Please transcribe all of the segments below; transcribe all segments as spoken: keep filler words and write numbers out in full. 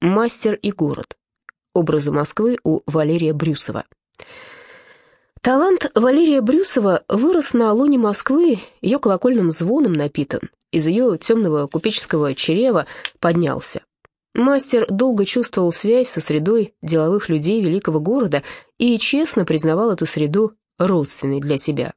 Мастер и город. Образы Москвы у Валерия Брюсова. Талант Валерия Брюсова вырос на лоне Москвы, ее колокольным звоном напитан, из ее темного купеческого чрева поднялся. Мастер долго чувствовал связь со средой деловых людей великого города и честно признавал эту среду родственной для себя.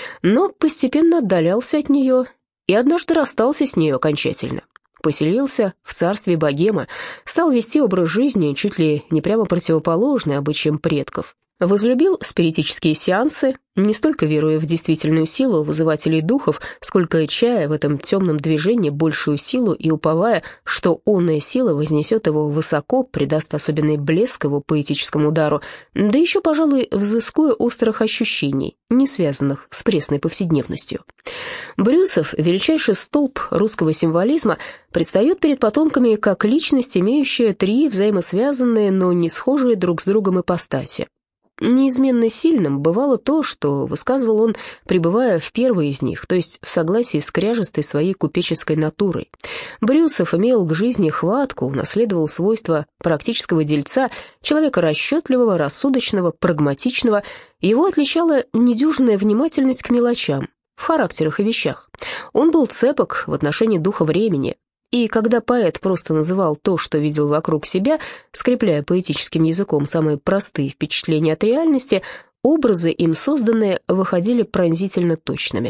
Но постепенно отдалялся от нее и однажды расстался с нею окончательно. Поселился в царстве богема, стал вести образ жизни чуть ли не прямо противоположный обычаям предков. Возлюбил спиритические сеансы, не столько веруя в действительную силу вызывателей духов, сколько чая в этом темном движении большую силу и уповая, что онная сила вознесет его высоко, придаст особенный блеск его поэтическому удару, да еще, пожалуй, взыскуя острых ощущений, не связанных с пресной повседневностью. Брюсов, величайший столб русского символизма, предстает перед потомками как личность, имеющая три взаимосвязанные, но не схожие друг с другом ипостаси. Неизменно сильным бывало то, что высказывал он, пребывая в первой из них, то есть в согласии с кряжестой своей купеческой натурой. Брюсов имел к жизни хватку, унаследовал свойства практического дельца, человека расчетливого, рассудочного, прагматичного. Его отличала недюжинная внимательность к мелочам, в характерах и вещах. Он был цепок в отношении духа времени. И когда поэт просто называл то, что видел вокруг себя, скрепляя поэтическим языком самые простые впечатления от реальности, образы, им созданные, выходили пронзительно точными.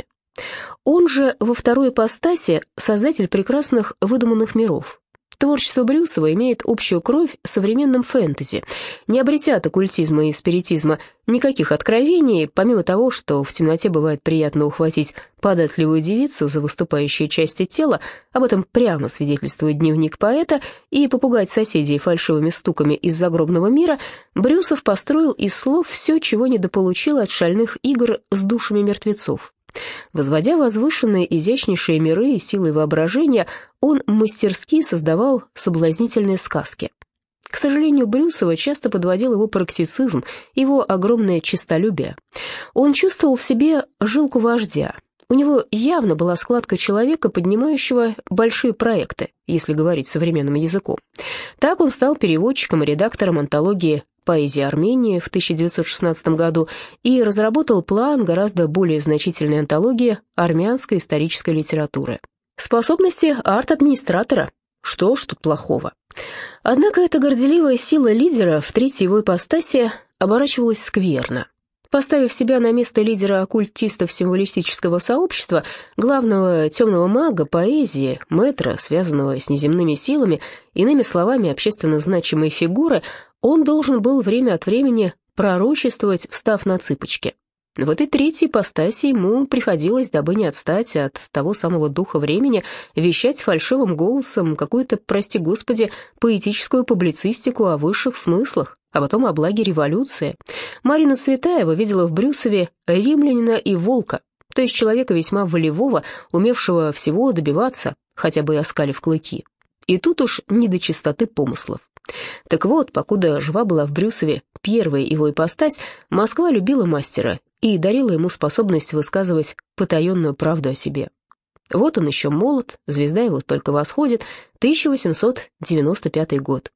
Он же во второй ипостаси создатель прекрасных выдуманных миров. Творчество Брюсова имеет общую кровь с современным фэнтези. Не обретя от оккультизма и спиритизма никаких откровений, помимо того, что в темноте бывает приятно ухватить податливую девицу за выступающие части тела, об этом прямо свидетельствует дневник поэта, и попугать соседей фальшивыми стуками из загробного мира, Брюсов построил из слов все, чего недополучил от шальных игр с душами мертвецов. Возводя возвышенные изящнейшие миры и силой воображения, он мастерски создавал соблазнительные сказки. К сожалению, Брюсова часто подводил его практицизм, его огромное честолюбие. Он чувствовал в себе жилку вождя. У него явно была складка человека, поднимающего большие проекты, если говорить современным языком. Так он стал переводчиком и редактором антологии «Поэзия Армении» в тысяча девятьсот шестнадцатом году и разработал план гораздо более значительной антологии армянской исторической литературы. Способности арт-администратора. Что ж тут плохого? Однако эта горделивая сила лидера в третьей его ипостаси оборачивалась скверно. Поставив себя на место лидера оккультистов символистического сообщества, главного темного мага поэзии, мэтра, связанного с неземными силами, иными словами, общественно значимой фигуры, он должен был время от времени пророчествовать, встав на цыпочки. В этой третьей ипостаси ему приходилось, дабы не отстать от того самого духа времени, вещать фальшивым голосом какую-то, прости господи, поэтическую публицистику о высших смыслах, а потом о благе революции. Марина Цветаева видела в Брюсове римлянина и волка, то есть человека весьма волевого, умевшего всего добиваться, хотя бы и оскалив клыки. И тут уж не до чистоты помыслов. Так вот, покуда жива была в Брюсове первая его ипостась, Москва любила мастера и дарила ему способность высказывать потаенную правду о себе. Вот он еще молод, звезда его только восходит, тысяча восемьсот девяносто пятый год.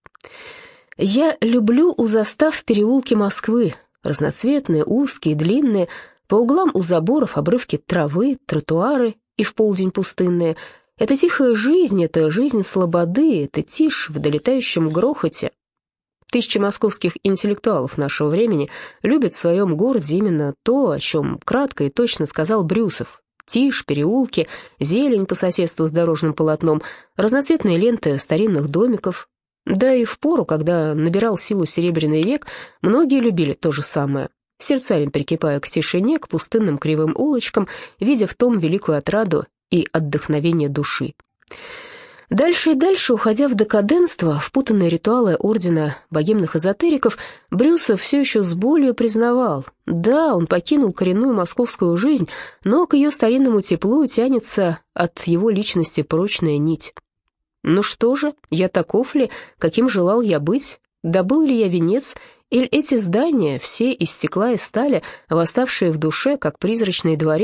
«Я люблю у застав переулки Москвы, разноцветные, узкие, длинные, по углам у заборов обрывки травы, тротуары и в полдень пустынные. Это тихая жизнь, это жизнь слободы, это тишь в долетающем грохоте». Тысячи московских интеллектуалов нашего времени любят в своем городе именно то, о чем кратко и точно сказал Брюсов. Тишь, переулки, зелень по соседству с дорожным полотном, разноцветные ленты старинных домиков. Да и в пору, когда набирал силу Серебряный век, многие любили то же самое, сердцами прикипая к тишине, к пустынным кривым улочкам, видя в том великую отраду и отдохновение души. Дальше и дальше, уходя в декаденство, в путанные ритуалы ордена богемных эзотериков, Брюсов все еще с болью признавал: да, он покинул коренную московскую жизнь, но к ее старинному теплу тянется от его личности прочная нить. Ну что же, я таков ли, каким желал я быть? Добыл ли я венец? Или эти здания, все из стекла и стали, восставшие в душе, как призрачный дворец,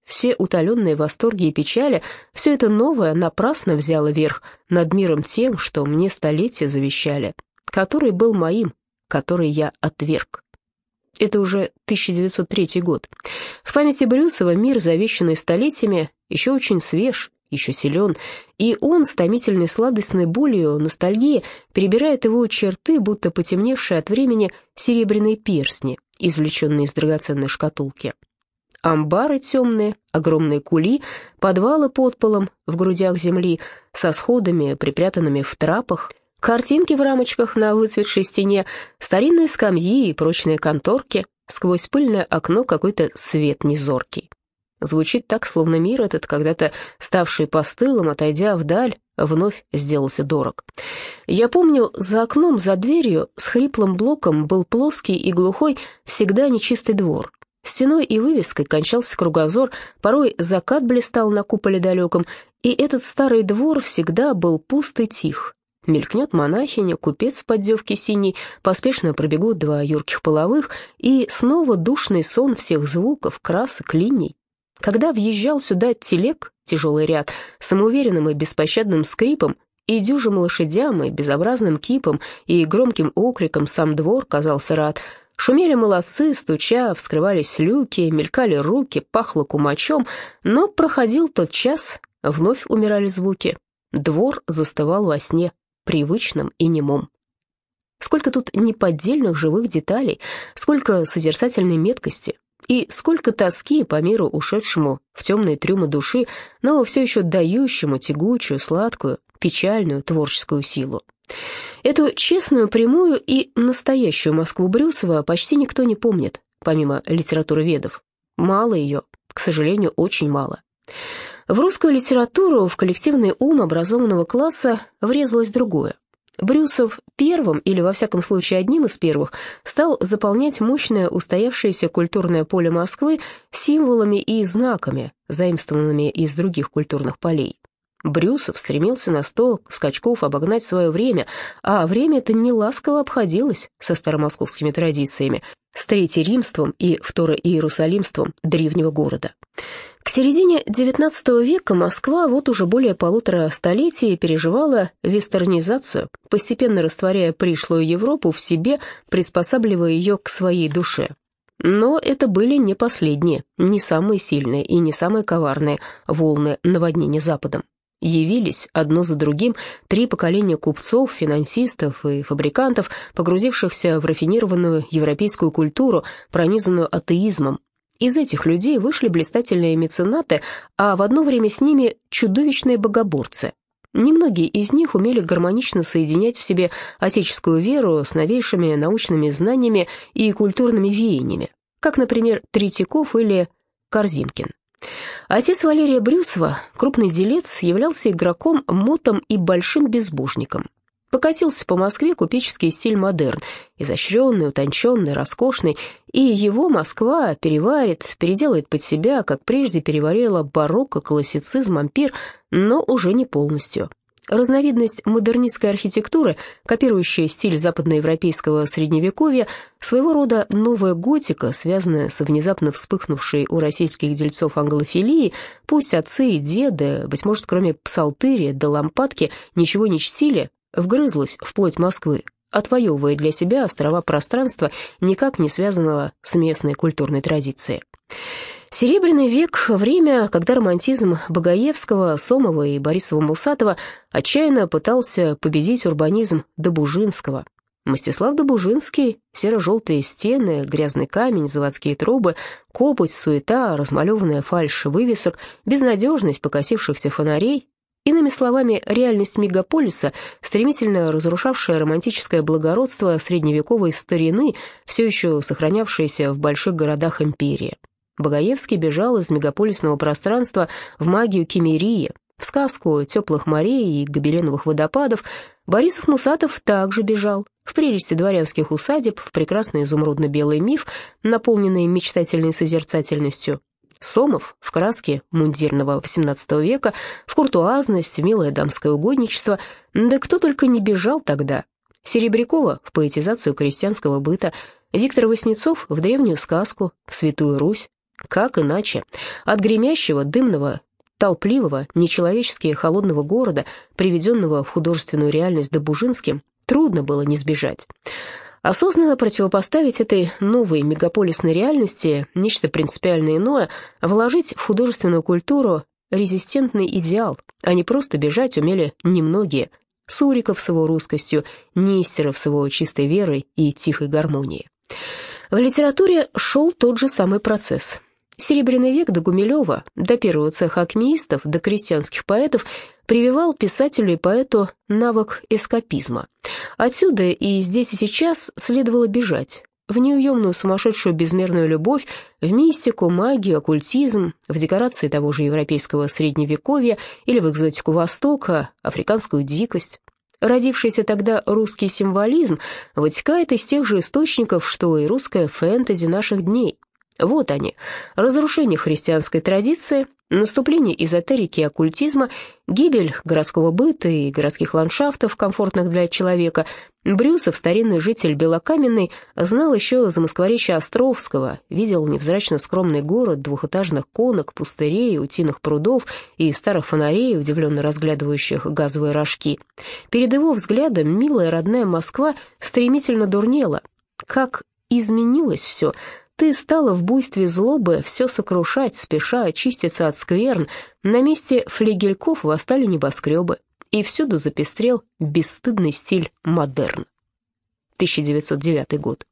все утоленные восторги и печали, все это новое напрасно взяло верх над миром тем, что мне столетия завещали, который был моим, который я отверг. Это уже тысяча девятьсот третий год. В памяти Брюсова мир, завещанный столетиями, еще очень свеж, еще силен, и он с томительной сладостной болью ностальгии перебирает его черты, будто потемневшие от времени серебряные перстни, извлеченные из драгоценной шкатулки. Амбары темные, огромные кули, подвалы под полом в грудях земли, со сходами, припрятанными в трапах, картинки в рамочках на выцветшей стене, старинные скамьи и прочные конторки, сквозь пыльное окно какой-то свет незоркий. Звучит так, словно мир этот, когда-то ставший постылым, отойдя вдаль, вновь сделался дорог. Я помню, за окном, за дверью, с хриплым блоком был плоский и глухой, всегда нечистый двор. Стеной и вывеской кончался кругозор, порой закат блистал на куполе далеком, и этот старый двор всегда был пуст и тих. Мелькнет монахиня, купец в поддевке синей, поспешно пробегут два юрких половых, и снова душный сон всех звуков, красок, линий. Когда въезжал сюда телег, тяжелый ряд, самоуверенным и беспощадным скрипом, и дюжим лошадям, и безобразным кипом, и громким окриком сам двор казался рад. Шумели молодцы, стуча, вскрывались люки, мелькали руки, пахло кумачом, но проходил тот час, вновь умирали звуки. Двор застывал во сне, привычным и немом. Сколько тут неподдельных живых деталей, сколько созерцательной меткости, и сколько тоски по миру, ушедшему в темные трюмы души, но все еще дающему тягучую, сладкую, печальную творческую силу. Эту честную, прямую и настоящую Москву Брюсова почти никто не помнит, помимо литературоведов. Мало ее, к сожалению, очень мало. В русскую литературу, в коллективный ум образованного класса врезалось другое. Брюсов первым, или во всяком случае одним из первых, стал заполнять мощное устоявшееся культурное поле Москвы символами и знаками, заимствованными из других культурных полей. Брюсов стремился на сто скачков обогнать свое время, а время это неласково обходилось со старомосковскими традициями, с третьеримством и второиерусалимством древнего города. К середине девятнадцатого века Москва вот уже более полутора столетий переживала вестернизацию, постепенно растворяя пришлую Европу в себе, приспосабливая ее к своей душе. Но это были не последние, не самые сильные и не самые коварные волны наводнения Западом. Явились одно за другим три поколения купцов, финансистов и фабрикантов, погрузившихся в рафинированную европейскую культуру, пронизанную атеизмом. Из этих людей вышли блистательные меценаты, а в одно время с ними чудовищные богоборцы. Немногие из них умели гармонично соединять в себе отеческую веру с новейшими научными знаниями и культурными веяниями, как, например, Третьяков или Корзинкин. Отец Валерия Брюсова, крупный делец, являлся игроком, мотом и большим безбожником. Покатился по Москве купеческий стиль модерн, изощренный, утонченный, роскошный, и его Москва переварит, переделает под себя, как прежде переварила барокко, классицизм, ампир, но уже не полностью. Разновидность модернистской архитектуры, копирующая стиль западноевропейского средневековья, своего рода новая готика, связанная с внезапно вспыхнувшей у российских дельцов англофилией, пусть отцы и деды, быть может, кроме псалтыри до лампадки, ничего не чтили, вгрызлась в плоть Москвы, отвоевывая для себя острова пространства, никак не связанного с местной культурной традицией. Серебряный век — время, когда романтизм Багаевского, Сомова и Борисова-Мусатова отчаянно пытался победить урбанизм Добужинского. Мстислав Добужинский, серо-желтые стены, грязный камень, заводские трубы, копоть, суета, размалеванная фальшь вывесок, безнадежность покосившихся фонарей. Иными словами, реальность мегаполиса, стремительно разрушавшая романтическое благородство средневековой старины, все еще сохранявшееся в больших городах империи. Багаевский бежал из мегаполисного пространства в магию киммерии, в сказку теплых морей и гобеленовых водопадов. Борисов-Мусатов также бежал в прелести дворянских усадеб, в прекрасный изумрудно-белый миф, наполненный мечтательной созерцательностью. Сомов в краске мундирного восемнадцатого века, в куртуазность, в милое дамское угодничество. Да кто только не бежал тогда. Серебрякова в поэтизацию крестьянского быта, Виктор Васнецов в древнюю сказку, в Святую Русь, Как иначе? От гремящего, дымного, толпливого, нечеловечески холодного города, приведенного в художественную реальность Добужинским, трудно было не сбежать. Осознанно противопоставить этой новой мегаполисной реальности нечто принципиально иное, вложить в художественную культуру резистентный идеал, а не просто бежать умели немногие. Суриков с его русскостью, Нестеров с его чистой верой и тихой гармонией. В литературе шел тот же самый процесс. Серебряный век до Гумилева, до первого цеха акмеистов, до крестьянских поэтов прививал писателю и поэту навык эскапизма. Отсюда и здесь и сейчас следовало бежать. В неуемную сумасшедшую безмерную любовь, в мистику, магию, оккультизм, в декорации того же европейского средневековья или в экзотику Востока, африканскую дикость. Родившийся тогда русский символизм вытекает из тех же источников, что и русская фэнтези наших дней. Вот они: разрушение христианской традиции, наступление эзотерики и оккультизма, гибель городского быта и городских ландшафтов, комфортных для человека. Брюсов, старинный житель Белокаменной, знал еще замоскворечье Островского, видел невзрачно скромный город двухэтажных конок, пустырей, утиных прудов и старых фонарей, удивленно разглядывающих газовые рожки. Перед его взглядом милая родная Москва стремительно дурнела. Как изменилось все! Ты стала в буйстве злобы все сокрушать, спеша очиститься от скверн. На месте флигельков восстали небоскребы, и всюду запестрел бесстыдный стиль модерн. тысяча девятьсот девятый год.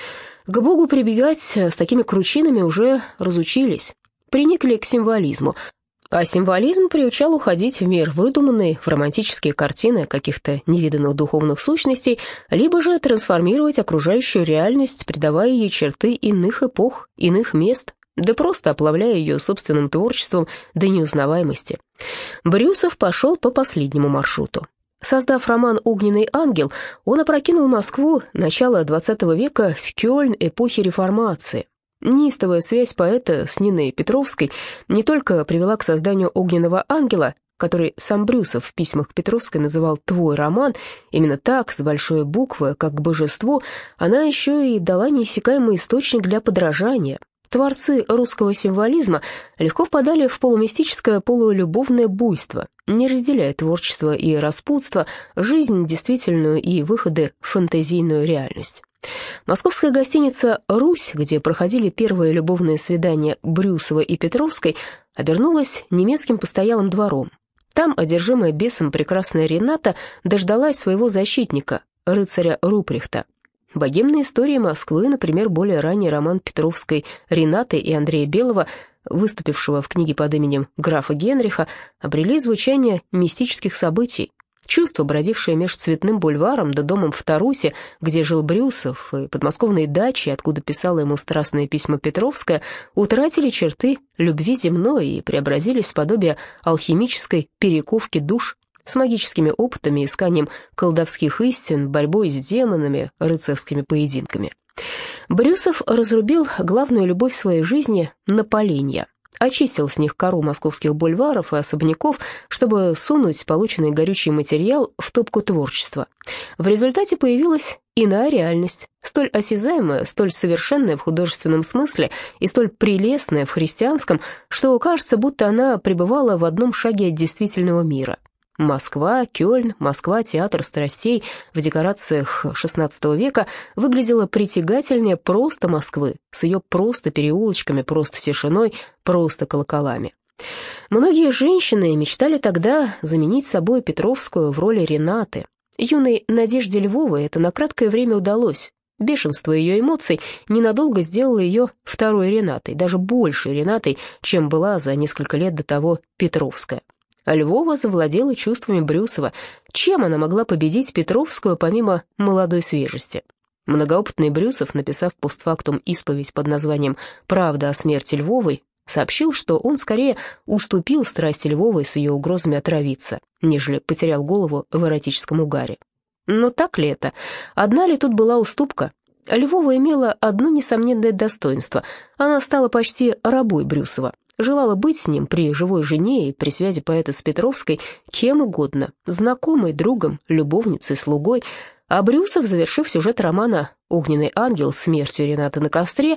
К Богу прибегать с такими кручинами уже разучились, приникли к символизму, а символизм приучал уходить в мир выдуманный, в романтические картины каких-то невиданных духовных сущностей, либо же трансформировать окружающую реальность, придавая ей черты иных эпох, иных мест, да просто оплавляя ее собственным творчеством до неузнаваемости. Брюсов пошел по последнему маршруту. Создав роман «Огненный ангел», он опрокинул Москву начала двадцатого века в Кёльн эпохи Реформации. Неистовая связь поэта с Ниной Петровской не только привела к созданию «Огненного ангела», который сам Брюсов в письмах к Петровской называл «твой роман», именно так, с большой буквы, как к божеству, она еще и дала неиссякаемый источник для подражания. Творцы русского символизма легко впадали в полумистическое, полулюбовное буйство, не разделяя творчество и распутство, жизнь действительную и выходы в фантазийную реальность. Московская гостиница «Русь», где проходили первые любовные свидания Брюсова и Петровской, обернулась немецким постоялым двором. Там, одержимая бесом прекрасная Рената, дождалась своего защитника, рыцаря Руприхта. Богемные истории Москвы, например, более ранний роман Петровской Ренаты и Андрея Белого, выступившего в книге под именем графа Генриха, обрели звучание мистических событий. Чувства, бродившие меж Цветным бульваром да домом в Тарусе, где жил Брюсов, и подмосковной дачей, откуда писала ему страстные письма Петровская, утратили черты любви земной и преобразились в подобие алхимической перековки душ с магическими опытами, исканием колдовских истин, борьбой с демонами, рыцарскими поединками. Брюсов разрубил главную любовь своей жизни на поленья, очистил с них кору московских бульваров и особняков, чтобы сунуть полученный горючий материал в топку творчества. В результате появилась иная реальность, столь осязаемая, столь совершенная в художественном смысле и столь прелестная в христианском, что кажется, будто она пребывала в одном шаге от действительного мира. Москва, Кёльн, Москва, театр страстей в декорациях шестнадцатого века выглядела притягательнее просто Москвы, с ее просто переулочками, просто тишиной, просто колоколами. Многие женщины мечтали тогда заменить собой Петровскую в роли Ренаты. Юной Надежде Львовой это на краткое время удалось. Бешенство ее эмоций ненадолго сделало ее второй Ренатой, даже большей Ренатой, чем была за несколько лет до того Петровская. А Львова завладела чувствами Брюсова. Чем она могла победить Петровскую помимо молодой свежести? Многоопытный Брюсов, написав постфактум исповедь под названием «Правда о смерти Львовой», сообщил, что он скорее уступил страсти Львовой с ее угрозами отравиться, нежели потерял голову в эротическом угаре. Но так ли это? Одна ли тут была уступка? Львова имела одно несомненное достоинство. Она стала почти рабой Брюсова. Желала быть с ним при живой жене и при связи поэта с Петровской кем угодно, знакомой, другом, любовницей, слугой. А Брюсов, завершив сюжет романа «Огненный ангел. Смертью Ренаты на костре»,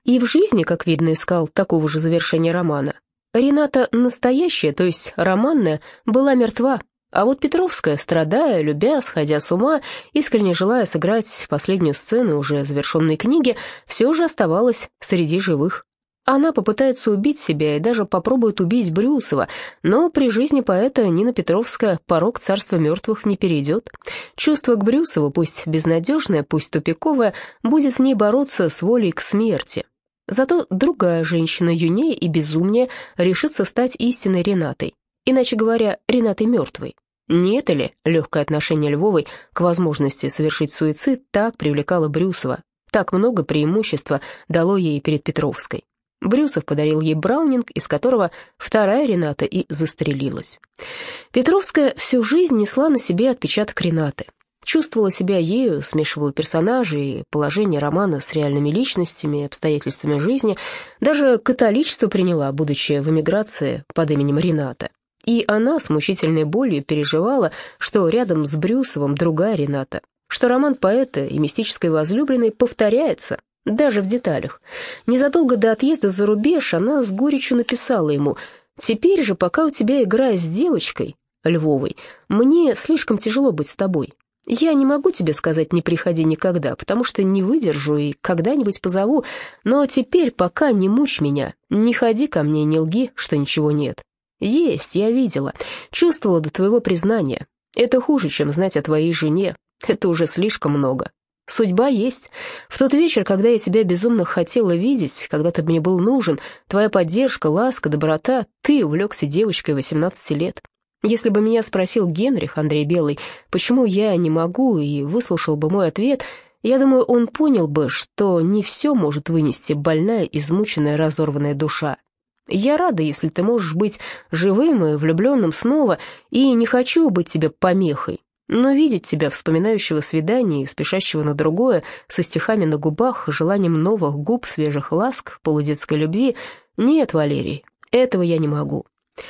и в жизни, как видно, искал такого же завершения романа. Рената настоящая, то есть романная, была мертва, а вот Петровская, страдая, любя, сходя с ума, искренне желая сыграть последнюю сцену уже завершенной книги, все же оставалась среди живых. Она попытается убить себя и даже попробует убить Брюсова, но при жизни поэта Нина Петровская порог царства мертвых не перейдет. Чувство к Брюсову, пусть безнадежное, пусть тупиковое, будет в ней бороться с волей к смерти. Зато другая женщина, юнее и безумнее, решится стать истинной Ренатой, иначе говоря, Ренатой мертвой. Не это ли легкое отношение Львовой к возможности совершить суицид так привлекало Брюсова, так много преимущества дало ей перед Петровской? Брюсов подарил ей браунинг, из которого вторая Рената и застрелилась. Петровская всю жизнь несла на себе отпечаток Ренаты. Чувствовала себя ею, смешивала персонажей и положение романа с реальными личностями и обстоятельствами жизни. Даже католичество приняла, будучи в эмиграции под именем Рената. И она с мучительной болью переживала, что рядом с Брюсовым другая Рената, что роман поэта и мистической возлюбленной повторяется, даже в деталях. Незадолго до отъезда за рубеж она с горечью написала ему: «Теперь же, пока у тебя игра с девочкой, Львовой, мне слишком тяжело быть с тобой. Я не могу тебе сказать «не приходи никогда», потому что не выдержу и когда-нибудь позову, но теперь пока не мучь меня, не ходи ко мне и не лги, что ничего нет. Есть, я видела, чувствовала до твоего признания. Это хуже, чем знать о твоей жене, это уже слишком много. Судьба есть. В тот вечер, когда я тебя безумно хотела видеть, когда ты мне был нужен, твоя поддержка, ласка, доброта, ты увлекся девочкой восемнадцати лет. Если бы меня спросил Генрих, Андрей Белый, почему я не могу, и выслушал бы мой ответ, я думаю, он понял бы, что не все может вынести больная, измученная, разорванная душа. Я рада, если ты можешь быть живым и влюбленным снова, и не хочу быть тебе помехой. Но видеть тебя, вспоминающего свидание и спешащего на другое, со стихами на губах, желанием новых губ, свежих ласк, полудетской любви, нет, Валерий, этого я не могу».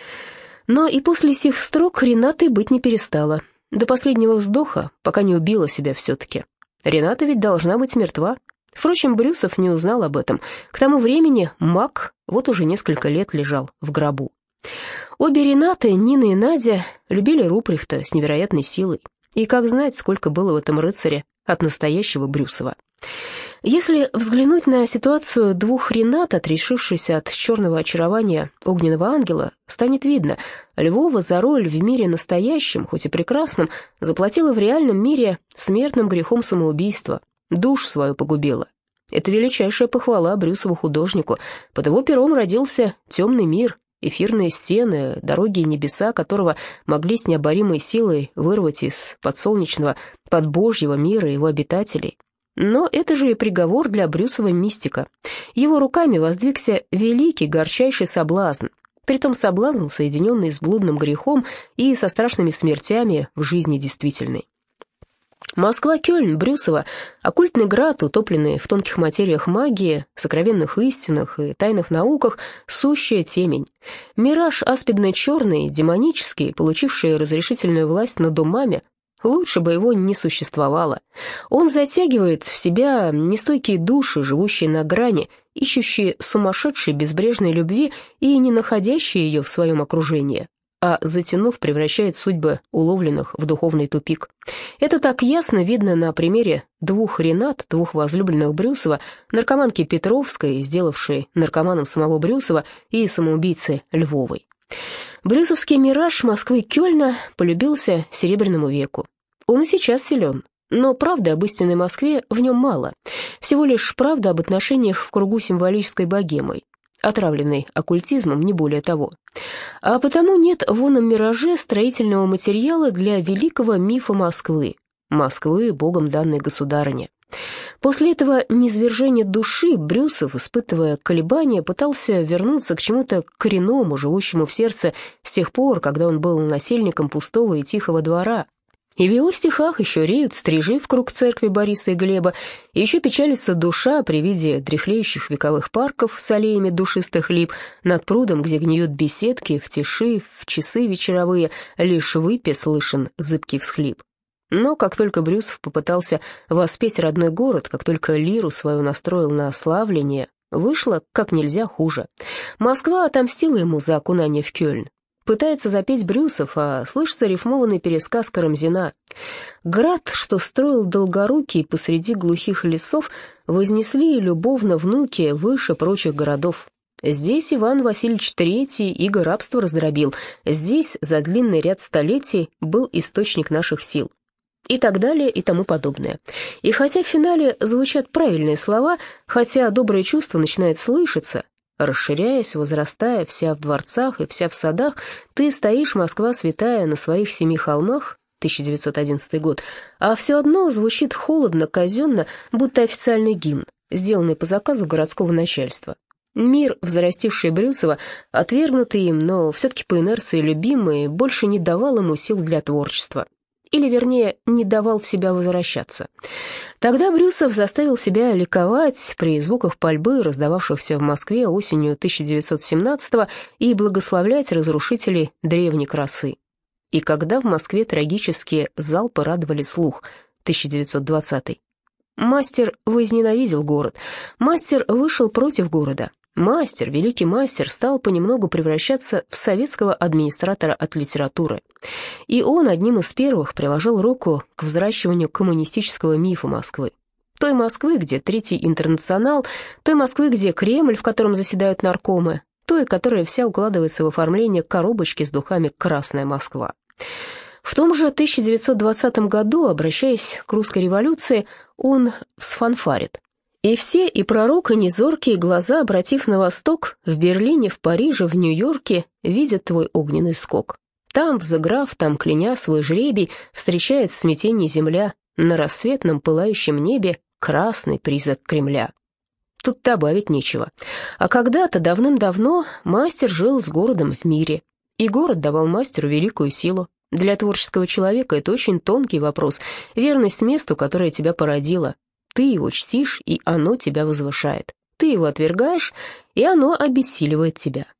Но и после сих строк Ренатой быть не перестала. До последнего вздоха, пока не убила себя все-таки. Рената ведь должна быть мертва. Впрочем, Брюсов не узнал об этом. К тому времени Мак вот уже несколько лет лежал в гробу. Обе Ренаты, Нина и Надя, любили Руприхта с невероятной силой. И как знать, сколько было в этом рыцаре от настоящего Брюсова. Если взглянуть на ситуацию двух Ренат, отрешившихся от черного очарования огненного ангела, станет видно, Львова за роль в мире настоящем, хоть и прекрасном, заплатила в реальном мире смертным грехом самоубийства, душу свою погубила. Это величайшая похвала Брюсову художнику. Под его пером родился темный мир, эфирные стены, дороги и небеса, которого могли с необоримой силой вырвать из подсолнечного, подбожьего мира его обитателей. Но это же и приговор для Брюсова мистика. Его руками воздвигся великий, горчайший соблазн, притом соблазн, соединенный с блудным грехом и со страшными смертями в жизни действительной. Москва-Кёльн Брюсова — оккультный град, утопленный в тонких материях магии, сокровенных истинах и тайных науках, сущая темень. Мираж аспидно-черный, демонический, получивший разрешительную власть над умами, лучше бы его не существовало. Он затягивает в себя нестойкие души, живущие на грани, ищущие сумасшедшей безбрежной любви и не находящие ее в своем окружении, а, затянув, превращает судьбы уловленных в духовный тупик. Это так ясно видно на примере двух Ренат, двух возлюбленных Брюсова, наркоманки Петровской, сделавшей наркоманом самого Брюсова, и самоубийцы Львовой. Брюсовский мираж Москвы-Кёльна полюбился Серебряному веку. Он и сейчас силен, но правды об истинной Москве в нем мало. Всего лишь правда об отношениях в кругу символической богемой, отравленной оккультизмом, не более того. А потому нет в оном мираже строительного материала для великого мифа Москвы, Москвы, богом данной государыне. После этого низвержения души Брюсов, испытывая колебания, пытался вернуться к чему-то коренному, живущему в сердце с тех пор, когда он был насельником пустого и тихого двора. И в его стихах еще реют стрижи в круг церкви Бориса и Глеба, и еще печалится душа при виде дряхлеющих вековых парков с аллеями душистых лип над прудом, где гниют беседки, в тиши, в часы вечеровые, лишь в выпе слышен зыбкий всхлип. Но как только Брюсов попытался воспеть родной город, как только лиру свою настроил на славление, Вышло как нельзя хуже. Москва отомстила ему за окунание в Кёльн. Пытается запеть Брюсов, а слышится рифмованный пересказ Карамзина. «Град, что строил Долгорукий посреди глухих лесов, вознесли любовно внуки выше прочих городов. Здесь Иван Васильевич Третий иго рабства раздробил, здесь за длинный ряд столетий был источник наших сил». И так далее, и тому подобное. И хотя в финале звучат правильные слова, хотя доброе чувство начинает слышаться, расширяясь, возрастая, вся в дворцах и вся в садах, ты стоишь, Москва святая, на своих семи холмах, тысяча девятьсот одиннадцатый год, а все одно звучит холодно, казенно, будто официальный гимн, сделанный по заказу городского начальства. Мир, взрастивший Брюсова, отвергнутый им, но все-таки по инерции любимый, больше не давал ему сил для творчества. Или, вернее, не давал в себя возвращаться. Тогда Брюсов заставил себя ликовать при звуках пальбы, раздававшихся в Москве осенью тысяча девятьсот семнадцатого, и благословлять разрушителей древней красы. И когда в Москве трагические залпы радовали слух, тысяча девятьсот двадцатый. Мастер возненавидел город. Мастер вышел против города. Мастер, великий мастер, стал понемногу превращаться в советского администратора от литературы. И он одним из первых приложил руку к взращиванию коммунистического мифа Москвы. Той Москвы, где Третий интернационал, той Москвы, где Кремль, в котором заседают наркомы, той, которая вся укладывается в оформление коробочки с духами «Красная Москва». В том же тысяча девятьсот двадцатом году, обращаясь к русской революции, он всфанфарит. И все, и пророк, и незоркие глаза, обратив на восток, в Берлине, в Париже, в Нью-Йорке, видят твой огненный скок. Там, взыграв, там, кляня свой жребий, встречает в смятении земля, на рассветном пылающем небе красный призрак Кремля. Тут добавить нечего. А когда-то, давным-давно, мастер жил с городом в мире, и город давал мастеру великую силу. Для творческого человека это очень тонкий вопрос, верность месту, которое тебя породило. Ты его чтишь, и оно тебя возвышает. Ты его отвергаешь, и оно обессиливает тебя.